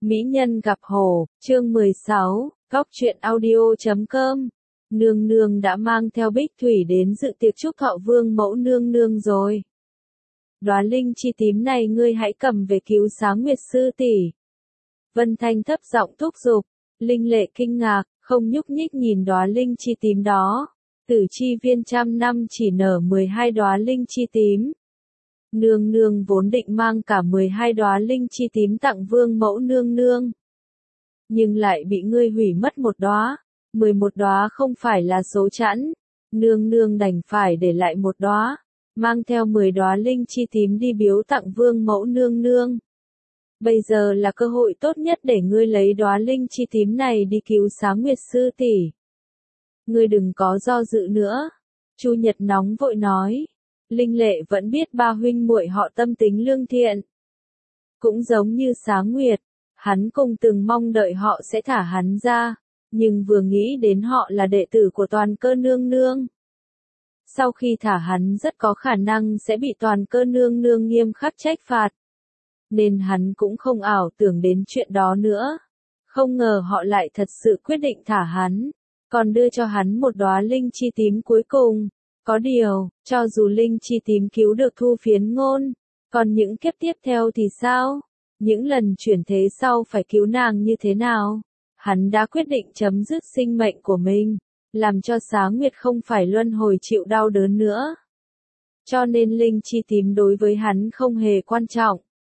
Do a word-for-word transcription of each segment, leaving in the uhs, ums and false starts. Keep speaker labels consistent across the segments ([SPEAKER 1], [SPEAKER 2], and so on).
[SPEAKER 1] Mỹ nhân gặp hổ, chương mười sáu, góc truyện audio chấm com. Nương nương đã mang theo Bích Thủy đến dự tiệc chúc thọ vương mẫu nương nương rồi. Đóa linh chi tím này ngươi hãy cầm về cứu Sáng Nguyệt sư tỷ. Vân Thanh thấp giọng thúc giục, Linh Lệ kinh ngạc, không nhúc nhích nhìn đóa linh chi tím đó. Tử chi viên trăm năm chỉ nở mười hai đóa linh chi tím. Nương nương vốn định mang cả mười hai đóa linh chi tím tặng vương mẫu nương nương. Nhưng lại bị ngươi hủy mất một đóa, mười một đóa không phải là số chẵn. Nương nương đành phải để lại một đóa, mang theo mười đóa linh chi tím đi biếu tặng vương mẫu nương nương. Bây giờ là cơ hội tốt nhất để ngươi lấy đóa linh chi tím này đi cứu Sáng Nguyệt sư tỷ. Ngươi đừng có do dự nữa. Chu Nhật nóng vội nói. Linh Lệ vẫn biết ba huynh muội họ tâm tính lương thiện. Cũng giống như Sáng Nguyệt, hắn cùng từng mong đợi họ sẽ thả hắn ra, nhưng vừa nghĩ đến họ là đệ tử của Toàn Cơ nương nương. Sau khi thả hắn rất có khả năng sẽ bị Toàn Cơ nương nương nghiêm khắc trách phạt. Nên hắn cũng không ảo tưởng đến chuyện đó nữa. Không ngờ họ lại thật sự quyết định thả hắn, còn đưa cho hắn một đóa linh chi tím cuối cùng. Có điều, cho dù linh chi tím cứu được Thu Phiến Ngôn, còn những kiếp tiếp theo thì sao? Những lần chuyển thế sau phải cứu nàng như thế nào? Hắn đã quyết định chấm dứt sinh mệnh của mình, làm cho Sáng Nguyệt không phải luân hồi chịu đau đớn nữa. Cho nên linh chi tím đối với hắn không hề quan trọng.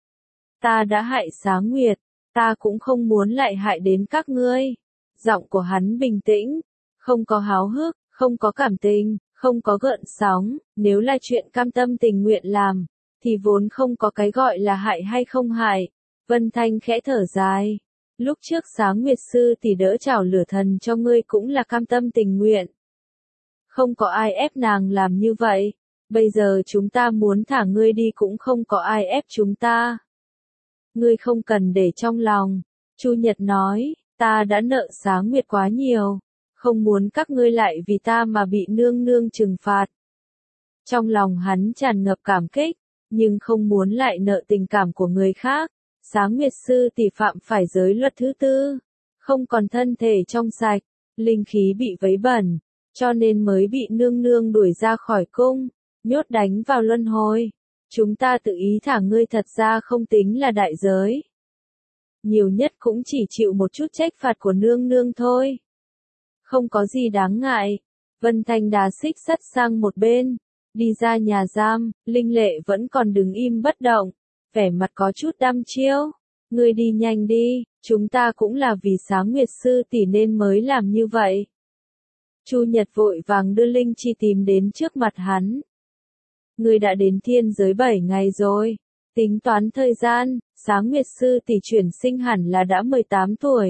[SPEAKER 1] Ta đã hại Sáng Nguyệt, ta cũng không muốn lại hại đến các ngươi. Giọng của hắn bình tĩnh, không có háo hức, không có cảm tình, không có gợn sóng. Nếu là chuyện cam tâm tình nguyện làm, thì vốn không có cái gọi là hại hay không hại. Vân Thanh khẽ thở dài. Lúc trước Sáng Nguyệt sư tỷ đỡ chảo lửa thần cho ngươi cũng là cam tâm tình nguyện. Không có ai ép nàng làm như vậy. Bây giờ chúng ta muốn thả ngươi đi cũng không có ai ép chúng ta. Ngươi không cần để trong lòng. Chu Nhật nói, ta đã nợ Sáng Nguyệt quá nhiều. Không muốn các ngươi lại vì ta mà bị nương nương trừng phạt. Trong lòng hắn tràn ngập cảm kích, nhưng không muốn lại nợ tình cảm của người khác. Sáng Nguyệt sư tỷ phạm phải giới luật thứ tư, không còn thân thể trong sạch, linh khí bị vấy bẩn, cho nên mới bị nương nương đuổi ra khỏi cung, nhốt đánh vào luân hồi. Chúng ta tự ý thả ngươi thật ra không tính là đại giới. Nhiều nhất cũng chỉ chịu một chút trách phạt của nương nương thôi. Không có gì đáng ngại. Vân Thanh đá xích sắt sang một bên, đi ra nhà giam. Linh Lệ vẫn còn đứng im bất động, vẻ mặt có chút đăm chiêu. Ngươi đi nhanh đi, chúng ta cũng là vì Sáng Nguyệt sư tỷ nên mới làm như vậy. Chu Nhật vội vàng đưa linh chi tím đến trước mặt hắn. Ngươi đã đến thiên giới bảy ngày rồi. Tính toán thời gian, Sáng Nguyệt sư tỷ chuyển sinh hẳn là đã mười tám tuổi.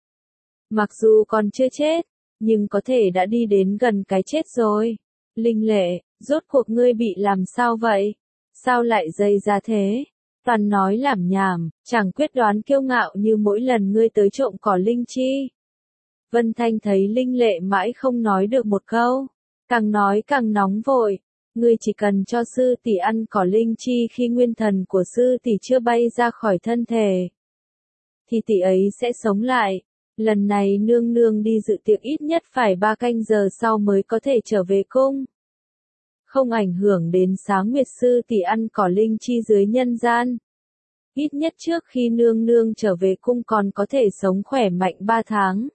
[SPEAKER 1] Mặc dù còn chưa chết, nhưng có thể đã đi đến gần cái chết rồi. Linh Lệ, rốt cuộc ngươi bị làm sao vậy? Sao lại dây ra thế? Toàn nói lảm nhảm, chẳng quyết đoán kiêu ngạo như mỗi lần ngươi tới trộm cỏ linh chi. Vân Thanh thấy Linh Lệ mãi không nói được một câu, càng nói càng nóng vội. Ngươi chỉ cần cho sư tỷ ăn cỏ linh chi khi nguyên thần của sư tỷ chưa bay ra khỏi thân thể, thì tỷ ấy sẽ sống lại. Lần này nương nương đi dự tiệc ít nhất phải ba canh giờ sau mới có thể trở về cung. Không ảnh hưởng đến Sáng Nguyệt sư tỷ ăn cỏ linh chi dưới nhân gian. Ít nhất trước khi nương nương trở về cung còn có thể sống khỏe mạnh ba tháng.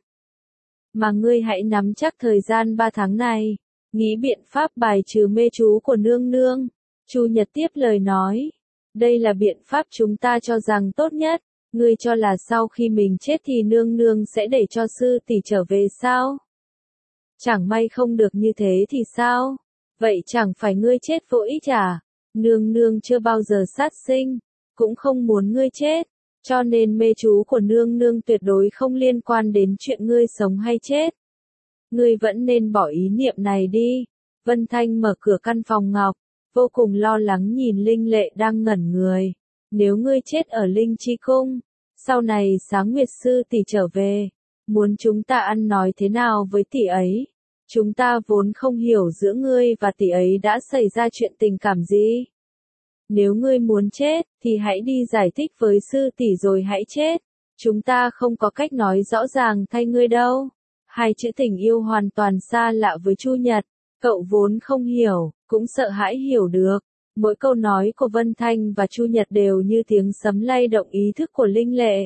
[SPEAKER 1] Mà ngươi hãy nắm chắc thời gian ba tháng này, nghĩ biện pháp bài trừ mê chú của nương nương. Chu Nhật tiếp lời nói, đây là biện pháp chúng ta cho rằng tốt nhất. Ngươi cho là sau khi mình chết thì nương nương sẽ để cho sư tỷ trở về sao? Chẳng may không được như thế thì sao? Vậy chẳng phải ngươi chết vô ích à? Nương nương chưa bao giờ sát sinh, cũng không muốn ngươi chết, cho nên mê chú của nương nương tuyệt đối không liên quan đến chuyện ngươi sống hay chết. Ngươi vẫn nên bỏ ý niệm này đi. Vân Thanh mở cửa căn phòng ngọc, vô cùng lo lắng nhìn Linh Lệ đang ngẩn người. Nếu ngươi chết ở Linh Chi Cung, sau này Sáng Nguyệt sư tỷ trở về, muốn chúng ta ăn nói thế nào với tỷ ấy? Chúng ta vốn không hiểu giữa ngươi và tỷ ấy đã xảy ra chuyện tình cảm gì. Nếu ngươi muốn chết, thì hãy đi giải thích với sư tỷ rồi hãy chết. Chúng ta không có cách nói rõ ràng thay ngươi đâu. Hai chữ tình yêu hoàn toàn xa lạ với Chu Nhật, cậu vốn không hiểu, cũng sợ hãi hiểu được. Mỗi câu nói của Vân Thanh và Chu Nhật đều như tiếng sấm lay động ý thức của Linh Lệ.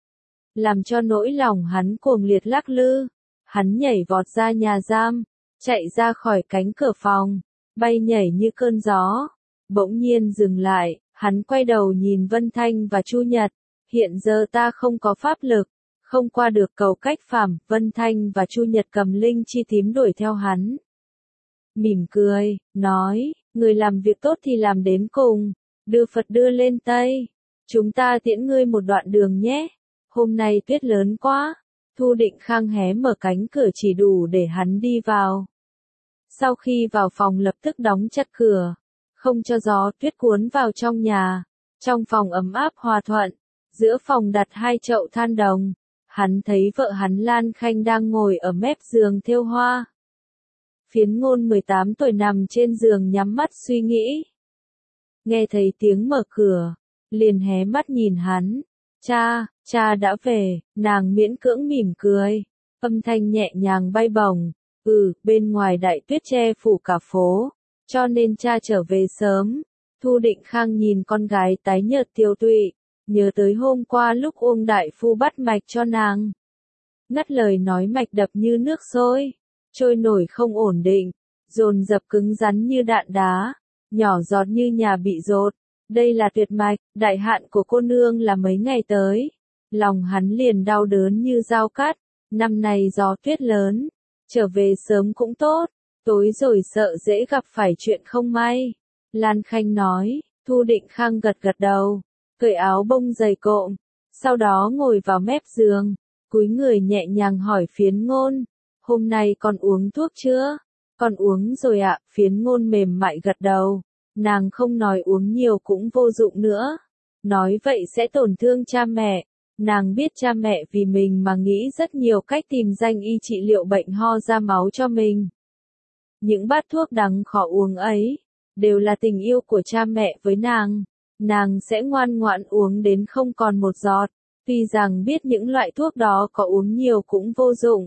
[SPEAKER 1] Làm cho nỗi lòng hắn cuồng liệt lắc lư. Hắn nhảy vọt ra nhà giam, chạy ra khỏi cánh cửa phòng, bay nhảy như cơn gió. Bỗng nhiên dừng lại, hắn quay đầu nhìn Vân Thanh và Chu Nhật. Hiện giờ ta không có pháp lực, không qua được cầu cách phàm. Vân Thanh và Chu Nhật cầm linh chi tím đuổi theo hắn. Mỉm cười, nói, người làm việc tốt thì làm đến cùng, đưa Phật đưa lên Tây. Chúng ta tiễn ngươi một đoạn đường nhé. Hôm nay tuyết lớn quá. Thu Định Khang hé mở cánh cửa chỉ đủ để hắn đi vào. Sau khi vào phòng lập tức đóng chặt cửa, không cho gió tuyết cuốn vào trong nhà. Trong phòng ấm áp hòa thuận, giữa phòng đặt hai chậu than đồng. Hắn thấy vợ hắn Lan Khanh đang ngồi ở mép giường thêu hoa. Phiến Ngôn mười tám tuổi nằm trên giường nhắm mắt suy nghĩ. Nghe thấy tiếng mở cửa, liền hé mắt nhìn hắn. Cha, cha đã về. Nàng miễn cưỡng mỉm cười, âm thanh nhẹ nhàng bay bổng. Ừ, bên ngoài đại tuyết che phủ cả phố, cho nên cha trở về sớm. Thu Định Khang nhìn con gái tái nhợt tiêu tụy, nhớ tới hôm qua lúc Uông đại phu bắt mạch cho nàng. Ngắt lời nói mạch đập như nước sôi, trôi nổi không ổn định, dồn dập cứng rắn như đạn đá, nhỏ giọt như nhà bị dột. Đây là tuyệt mạch, đại hạn của cô nương là mấy ngày tới. Lòng hắn liền đau đớn như dao cắt. Năm nay gió tuyết lớn, trở về sớm cũng tốt, tối rồi sợ dễ gặp phải chuyện không may. Lan Khanh nói. Thu Định Khang gật gật đầu, cởi áo bông dày cộm, sau đó ngồi vào mép giường, cúi người nhẹ nhàng hỏi Phiến Ngôn, hôm nay con uống thuốc chưa? Con uống rồi ạ. Phiến Ngôn mềm mại gật đầu, nàng không nói uống nhiều cũng vô dụng nữa, nói vậy sẽ tổn thương cha mẹ. Nàng biết cha mẹ vì mình mà nghĩ rất nhiều cách tìm danh y trị liệu bệnh ho ra máu cho mình. Những bát thuốc đắng khó uống ấy, đều là tình yêu của cha mẹ với nàng. Nàng sẽ ngoan ngoãn uống đến không còn một giọt, tuy rằng biết những loại thuốc đó có uống nhiều cũng vô dụng.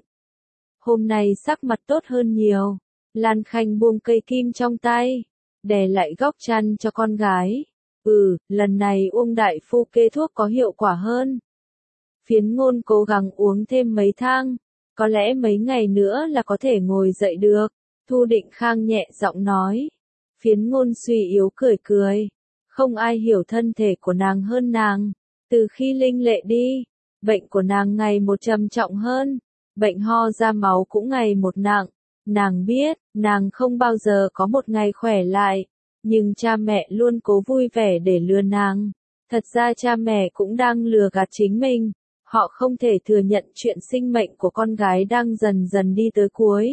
[SPEAKER 1] Hôm nay sắc mặt tốt hơn nhiều. Lan Khanh buông cây kim trong tay, đè lại góc chăn cho con gái. Ừ, lần này Uông đại phu kê thuốc có hiệu quả hơn. Phiến Ngôn cố gắng uống thêm mấy thang, có lẽ mấy ngày nữa là có thể ngồi dậy được. Thu Định Khang nhẹ giọng nói. Phiến Ngôn suy yếu cười cười. Không ai hiểu thân thể của nàng hơn nàng. Từ khi Linh Lệ đi, bệnh của nàng ngày một trầm trọng hơn. Bệnh ho ra máu cũng ngày một nặng. Nàng biết, nàng không bao giờ có một ngày khỏe lại. Nhưng cha mẹ luôn cố vui vẻ để lừa nàng. Thật ra cha mẹ cũng đang lừa gạt chính mình. Họ không thể thừa nhận chuyện sinh mệnh của con gái đang dần dần đi tới cuối.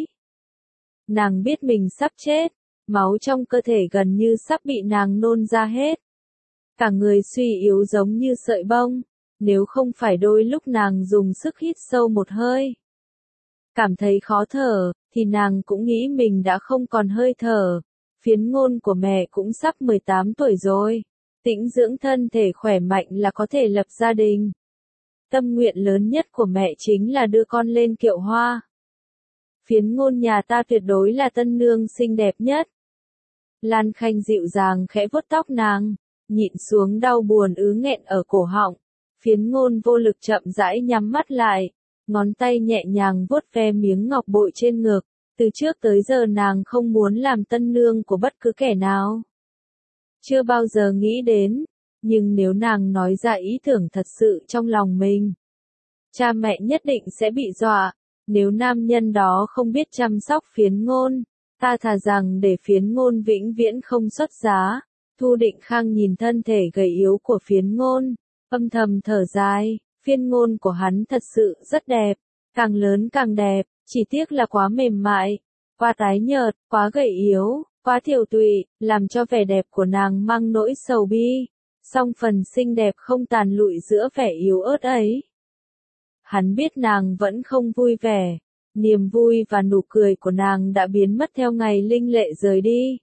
[SPEAKER 1] Nàng biết mình sắp chết, máu trong cơ thể gần như sắp bị nàng nôn ra hết. Cả người suy yếu giống như sợi bông, nếu không phải đôi lúc nàng dùng sức hít sâu một hơi, cảm thấy khó thở, thì nàng cũng nghĩ mình đã không còn hơi thở. Phiến Ngôn của mẹ cũng sắp mười tám tuổi rồi, tĩnh dưỡng thân thể khỏe mạnh là có thể lập gia đình. Tâm nguyện lớn nhất của mẹ chính là đưa con lên kiệu hoa. Phiến Ngôn nhà ta tuyệt đối là tân nương xinh đẹp nhất. Lan Khanh dịu dàng khẽ vuốt tóc nàng, nhịn xuống đau buồn ứ nghẹn ở cổ họng. Phiến Ngôn vô lực chậm rãi nhắm mắt lại, ngón tay nhẹ nhàng vuốt ve miếng ngọc bội trên ngực. Từ trước tới giờ nàng không muốn làm tân nương của bất cứ kẻ nào. Chưa bao giờ nghĩ đến, nhưng nếu nàng nói ra ý tưởng thật sự trong lòng mình, cha mẹ nhất định sẽ bị dọa. Nếu nam nhân đó không biết chăm sóc Phiến Ngôn, ta thà rằng để Phiến Ngôn vĩnh viễn không xuất giá. Thu Định Khang nhìn thân thể gầy yếu của Phiến Ngôn, âm thầm thở dài. Phiến Ngôn của hắn thật sự rất đẹp, càng lớn càng đẹp, chỉ tiếc là quá mềm mại, quá tái nhợt, quá gầy yếu, quá thiểu tụy, làm cho vẻ đẹp của nàng mang nỗi sầu bi. Song phần xinh đẹp không tàn lụi giữa vẻ yếu ớt ấy. Hắn biết nàng vẫn không vui vẻ, niềm vui và nụ cười của nàng đã biến mất theo ngày Linh Lệ rời đi.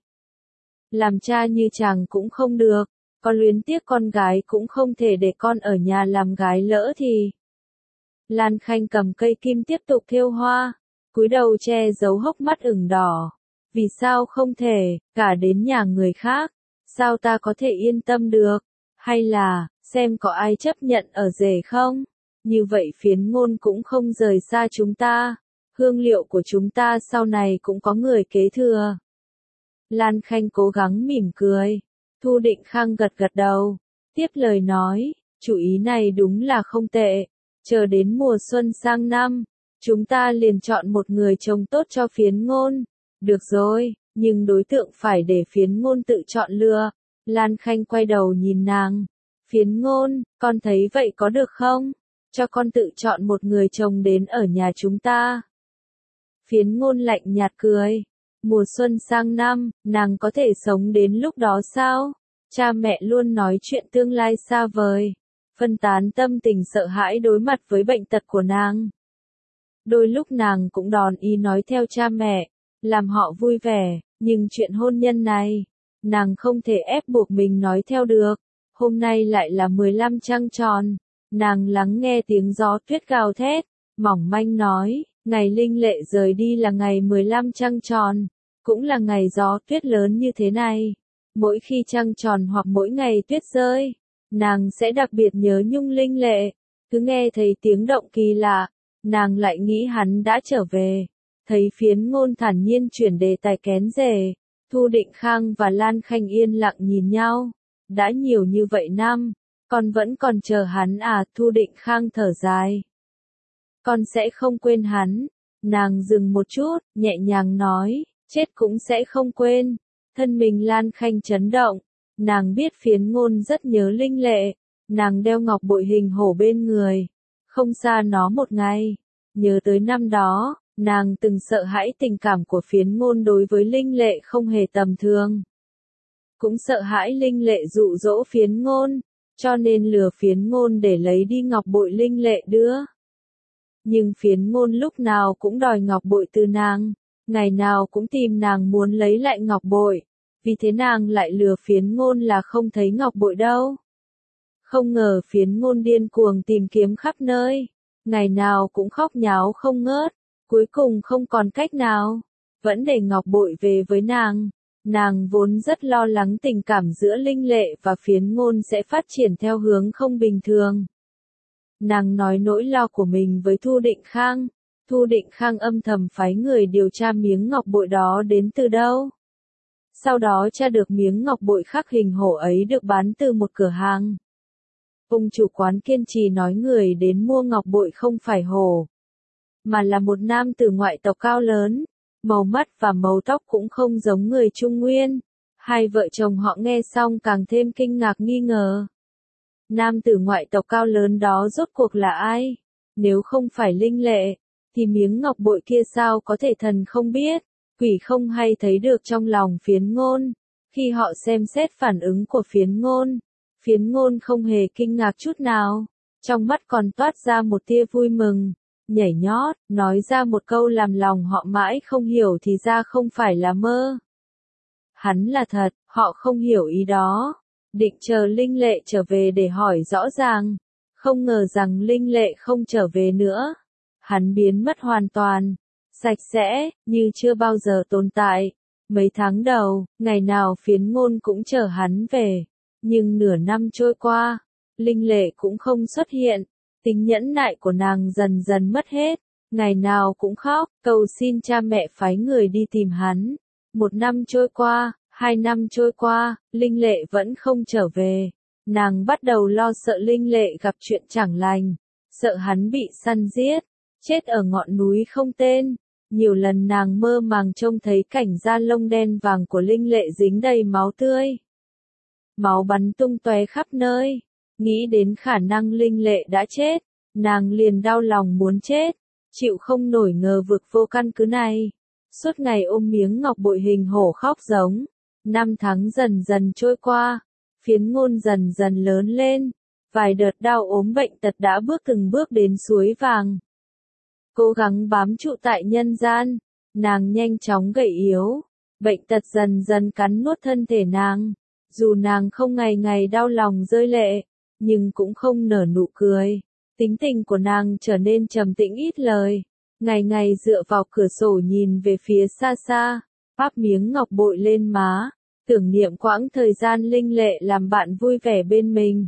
[SPEAKER 1] Làm cha như chàng cũng không được, có luyến tiếc con gái cũng không thể để con ở nhà làm gái lỡ thì. Lan Khanh cầm cây kim tiếp tục thêu hoa, cúi đầu che giấu hốc mắt ửng đỏ. Vì sao không thể, cả đến nhà người khác, sao ta có thể yên tâm được? Hay là, xem có ai chấp nhận ở rể không? Như vậy Phiến Ngôn cũng không rời xa chúng ta. Hương liệu của chúng ta sau này cũng có người kế thừa. Lan Khanh cố gắng mỉm cười. Thu Định Khang gật gật đầu. Tiếp lời nói, chủ ý này đúng là không tệ. Chờ đến mùa xuân sang năm, chúng ta liền chọn một người chồng tốt cho Phiến Ngôn. Được rồi, nhưng đối tượng phải để Phiến Ngôn tự chọn lựa. Lan Khanh quay đầu nhìn nàng. Phiến Ngôn, con thấy vậy có được không? Cho con tự chọn một người chồng đến ở nhà chúng ta. Phiến Ngôn lạnh nhạt cười. Mùa xuân sang năm, nàng có thể sống đến lúc đó sao? Cha mẹ luôn nói chuyện tương lai xa vời. Phân tán tâm tình sợ hãi đối mặt với bệnh tật của nàng. Đôi lúc nàng cũng đòn ý nói theo cha mẹ, làm họ vui vẻ, nhưng chuyện hôn nhân này, nàng không thể ép buộc mình nói theo được. Hôm nay lại là mười lăm trăng tròn, nàng lắng nghe tiếng gió tuyết gào thét, mỏng manh nói, ngày Linh Lệ rời đi là ngày mười lăm trăng tròn, cũng là ngày gió tuyết lớn như thế này. Mỗi khi trăng tròn hoặc mỗi ngày tuyết rơi, nàng sẽ đặc biệt nhớ nhung Linh Lệ. Cứ nghe thấy tiếng động kỳ lạ, nàng lại nghĩ hắn đã trở về. Thấy Phiến Ngôn thản nhiên chuyển đề tài kén rể, Thu Định Khang và Lan Khanh yên lặng nhìn nhau. Đã nhiều như vậy năm, con vẫn còn chờ hắn à? Thu Định Khang thở dài. Con sẽ không quên hắn. Nàng dừng một chút, nhẹ nhàng nói, chết cũng sẽ không quên. Thân mình Lan Khanh chấn động, nàng biết Phiến Ngôn rất nhớ Linh Lệ. Nàng đeo ngọc bội hình hổ bên người, không xa nó một ngày. Nhớ tới năm đó, nàng từng sợ hãi tình cảm của Phiến Ngôn đối với Linh Lệ không hề tầm thường. Cũng sợ hãi Linh Lệ dụ dỗ Phiến Ngôn, cho nên lừa Phiến Ngôn để lấy đi ngọc bội Linh Lệ đưa. Nhưng Phiến Ngôn lúc nào cũng đòi ngọc bội từ nàng, ngày nào cũng tìm nàng muốn lấy lại ngọc bội. Vì thế nàng lại lừa Phiến Ngôn là không thấy ngọc bội đâu. Không ngờ Phiến Ngôn điên cuồng tìm kiếm khắp nơi, ngày nào cũng khóc nháo không ngớt, cuối cùng không còn cách nào, vẫn để ngọc bội về với nàng. Nàng vốn rất lo lắng tình cảm giữa Linh Lệ và Phiến Ngôn sẽ phát triển theo hướng không bình thường. Nàng nói nỗi lo của mình với Thu Định Khang. Thu Định Khang âm thầm phái người điều tra miếng ngọc bội đó đến từ đâu. Sau đó tra được miếng ngọc bội khắc hình hổ ấy được bán từ một cửa hàng. Ông chủ quán kiên trì nói người đến mua ngọc bội không phải hổ, mà là một nam tử ngoại tộc cao lớn, màu mắt và màu tóc cũng không giống người Trung Nguyên. Hai vợ chồng họ nghe xong càng thêm kinh ngạc nghi ngờ. Nam tử ngoại tộc cao lớn đó rốt cuộc là ai? Nếu không phải Linh Lệ, thì miếng ngọc bội kia sao có thể thần không biết, quỷ không hay thấy được trong lòng Phiến Ngôn. Khi họ xem xét phản ứng của Phiến Ngôn, Phiến Ngôn không hề kinh ngạc chút nào, trong mắt còn toát ra một tia vui mừng, nhảy nhót, nói ra một câu làm lòng họ mãi không hiểu thì ra không phải là mơ. Hắn là thật, họ không hiểu ý đó, định chờ Linh Lệ trở về để hỏi rõ ràng, không ngờ rằng Linh Lệ không trở về nữa. Hắn biến mất hoàn toàn, sạch sẽ, như chưa bao giờ tồn tại. Mấy tháng đầu, ngày nào Phiến Ngôn cũng chờ hắn về. Nhưng nửa năm trôi qua, Linh Lệ cũng không xuất hiện, tính nhẫn nại của nàng dần dần mất hết, ngày nào cũng khóc, cầu xin cha mẹ phái người đi tìm hắn. Một năm trôi qua, hai năm trôi qua, Linh Lệ vẫn không trở về. Nàng bắt đầu lo sợ Linh Lệ gặp chuyện chẳng lành, sợ hắn bị săn giết, chết ở ngọn núi không tên. Nhiều lần nàng mơ màng trông thấy cảnh da lông đen vàng của Linh Lệ dính đầy máu tươi. Máu bắn tung tóe khắp nơi, nghĩ đến khả năng Linh Lệ đã chết, nàng liền đau lòng muốn chết, chịu không nổi ngờ vực vô căn cứ này. Suốt ngày ôm miếng ngọc bội hình hổ khóc giống. Năm tháng dần dần trôi qua, Phiến Ngôn dần dần lớn lên, vài đợt đau ốm bệnh tật đã bước từng bước đến suối vàng. Cố gắng bám trụ tại nhân gian, nàng nhanh chóng gầy yếu, bệnh tật dần dần cắn nuốt thân thể nàng. Dù nàng không ngày ngày đau lòng rơi lệ, nhưng cũng không nở nụ cười. Tính tình của nàng trở nên trầm tĩnh ít lời, ngày ngày dựa vào cửa sổ nhìn về phía xa xa, áp miếng ngọc bội lên má, tưởng niệm quãng thời gian Linh Lệ làm bạn vui vẻ bên mình.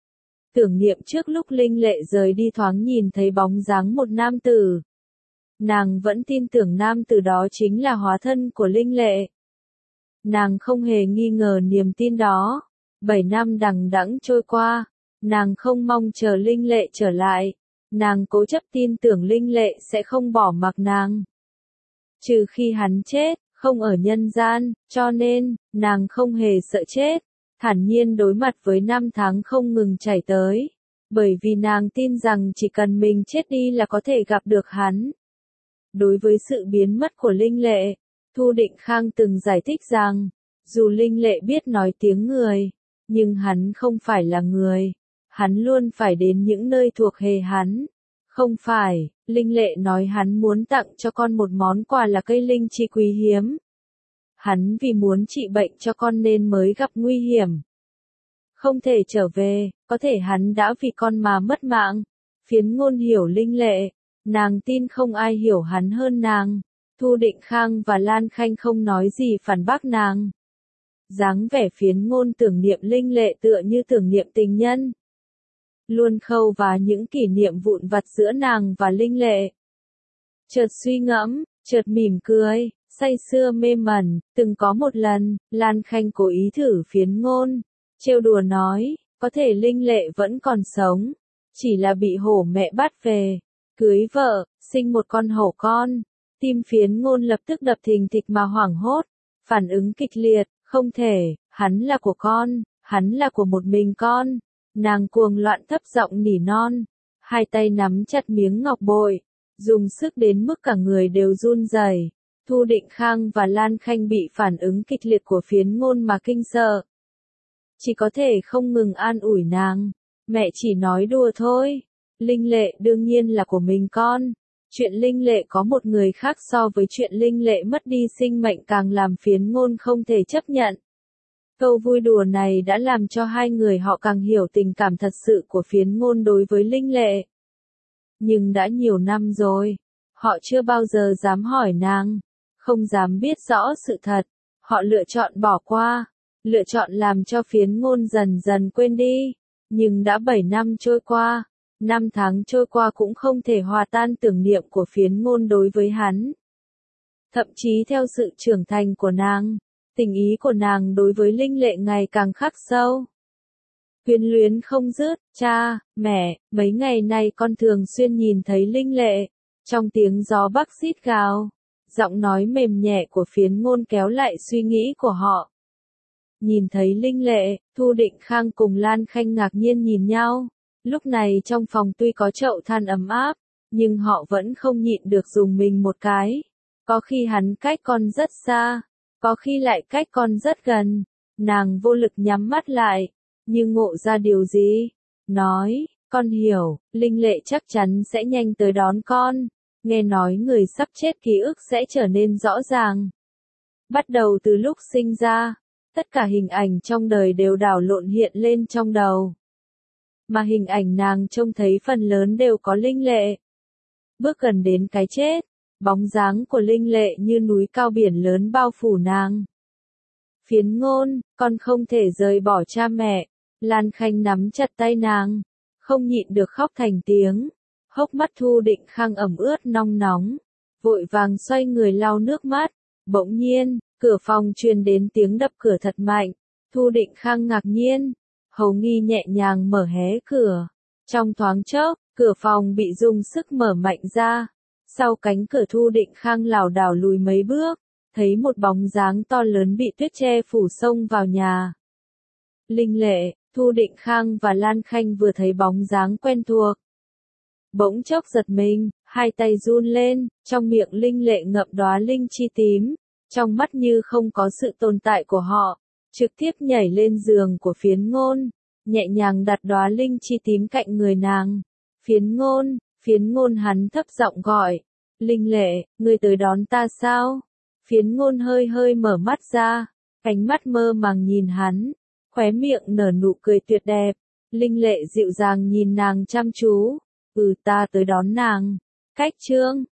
[SPEAKER 1] Tưởng niệm trước lúc Linh Lệ rời đi thoáng nhìn thấy bóng dáng một nam tử. Nàng vẫn tin tưởng nam tử đó chính là hóa thân của Linh Lệ. Nàng không hề nghi ngờ niềm tin đó. Bảy năm đằng đẵng trôi qua, nàng không mong chờ Linh Lệ trở lại. Nàng cố chấp tin tưởng Linh Lệ sẽ không bỏ mặc nàng. Trừ khi hắn chết, không ở nhân gian, cho nên, nàng không hề sợ chết. Thản nhiên đối mặt với năm tháng không ngừng chảy tới. Bởi vì nàng tin rằng chỉ cần mình chết đi là có thể gặp được hắn. Đối với sự biến mất của Linh Lệ, Thu Định Khang từng giải thích rằng, dù Linh Lệ biết nói tiếng người, nhưng hắn không phải là người. Hắn luôn phải đến những nơi thuộc về hắn. Không phải, Linh Lệ nói hắn muốn tặng cho con một món quà là cây linh chi quý hiếm. Hắn vì muốn trị bệnh cho con nên mới gặp nguy hiểm. Không thể trở về, có thể hắn đã vì con mà mất mạng. Phiến Ngôn hiểu Linh Lệ, nàng tin không ai hiểu hắn hơn nàng. Thu Định Khang và Lan Khanh không nói gì phản bác nàng. Dáng vẻ Phiến Ngôn tưởng niệm Linh Lệ tựa như tưởng niệm tình nhân. Luôn khâu và những kỷ niệm vụn vặt giữa nàng và Linh Lệ. Chợt suy ngẫm, chợt mỉm cười, say sưa mê mẩn, từng có một lần, Lan Khanh cố ý thử Phiến Ngôn, trêu đùa nói, có thể Linh Lệ vẫn còn sống, chỉ là bị hổ mẹ bắt về, cưới vợ, sinh một con hổ con. Tim Phiến Ngôn lập tức đập thình thịch mà hoảng hốt, phản ứng kịch liệt, không thể, hắn là của con, hắn là của một mình con. Nàng cuồng loạn thấp giọng nỉ non, hai tay nắm chặt miếng ngọc bội, dùng sức đến mức cả người đều run rẩy. Thu Định Khang và Lan Khanh bị phản ứng kịch liệt của Phiến Ngôn mà kinh sợ. Chỉ có thể không ngừng an ủi nàng, mẹ chỉ nói đùa thôi, Linh Lệ đương nhiên là của mình con. Chuyện Linh Lệ có một người khác so với chuyện Linh Lệ mất đi sinh mệnh càng làm Phiến Ngôn không thể chấp nhận. Câu vui đùa này đã làm cho hai người họ càng hiểu tình cảm thật sự của Phiến Ngôn đối với Linh Lệ. Nhưng đã nhiều năm rồi, họ chưa bao giờ dám hỏi nàng, không dám biết rõ sự thật, họ lựa chọn bỏ qua, lựa chọn làm cho Phiến Ngôn dần dần quên đi. Nhưng đã bảy năm trôi qua, năm tháng trôi qua cũng không thể hòa tan tưởng niệm của Phiến Ngôn đối với hắn. Thậm chí theo sự trưởng thành của nàng, tình ý của nàng đối với Linh Lệ ngày càng khắc sâu. Quyến luyến không dứt, cha, mẹ, mấy ngày nay con thường xuyên nhìn thấy Linh Lệ, trong tiếng gió bắc rít gào, giọng nói mềm nhẹ của Phiến Ngôn kéo lại suy nghĩ của họ. Nhìn thấy Linh Lệ, Thu Định Khang cùng Lan Khanh ngạc nhiên nhìn nhau, lúc này trong phòng tuy có chậu than ấm áp, nhưng họ vẫn không nhịn được dùng mình một cái. Có khi hắn cách con rất xa, có khi lại cách con rất gần. Nàng vô lực nhắm mắt lại, như ngộ ra điều gì. Nói, con hiểu, Linh Lệ chắc chắn sẽ nhanh tới đón con. Nghe nói người sắp chết ký ức sẽ trở nên rõ ràng. Bắt đầu từ lúc sinh ra, tất cả hình ảnh trong đời đều đảo lộn hiện lên trong đầu. Mà hình ảnh nàng trông thấy phần lớn đều có Linh Lệ. Bước gần đến cái chết, bóng dáng của Linh Lệ như núi cao biển lớn bao phủ nàng. Phiến Ngôn, con không thể rời bỏ cha mẹ. Lan Khanh nắm chặt tay nàng, không nhịn được khóc thành tiếng. Hốc mắt Thu Định Khang ẩm ướt nong nóng, vội vàng xoay người lau nước mắt. Bỗng nhiên, cửa phòng truyền đến tiếng đập cửa thật mạnh. Thu Định Khang ngạc nhiên, hầu nghi nhẹ nhàng mở hé cửa. Trong thoáng chốc, cửa phòng bị dùng sức mở mạnh ra. Sau cánh cửa Thu Định Khang lảo đảo lùi mấy bước, thấy một bóng dáng to lớn bị tuyết che phủ xông vào nhà. Linh Lệ, Thu Định Khang và Lan Khanh vừa thấy bóng dáng quen thuộc. Bỗng chốc giật mình, hai tay run lên, trong miệng Linh Lệ ngậm đóa linh chi tím, trong mắt như không có sự tồn tại của họ, trực tiếp nhảy lên giường của Phiến Ngôn, nhẹ nhàng đặt đóa linh chi tím cạnh người nàng. Phiến Ngôn, Phiến Ngôn hắn thấp giọng gọi, Linh Lệ, ngươi tới đón ta sao? Phiến Ngôn hơi hơi mở mắt ra, ánh mắt mơ màng nhìn hắn, khóe miệng nở nụ cười tuyệt đẹp. Linh Lệ dịu dàng nhìn nàng chăm chú, Ừ ta tới đón nàng. Cách chương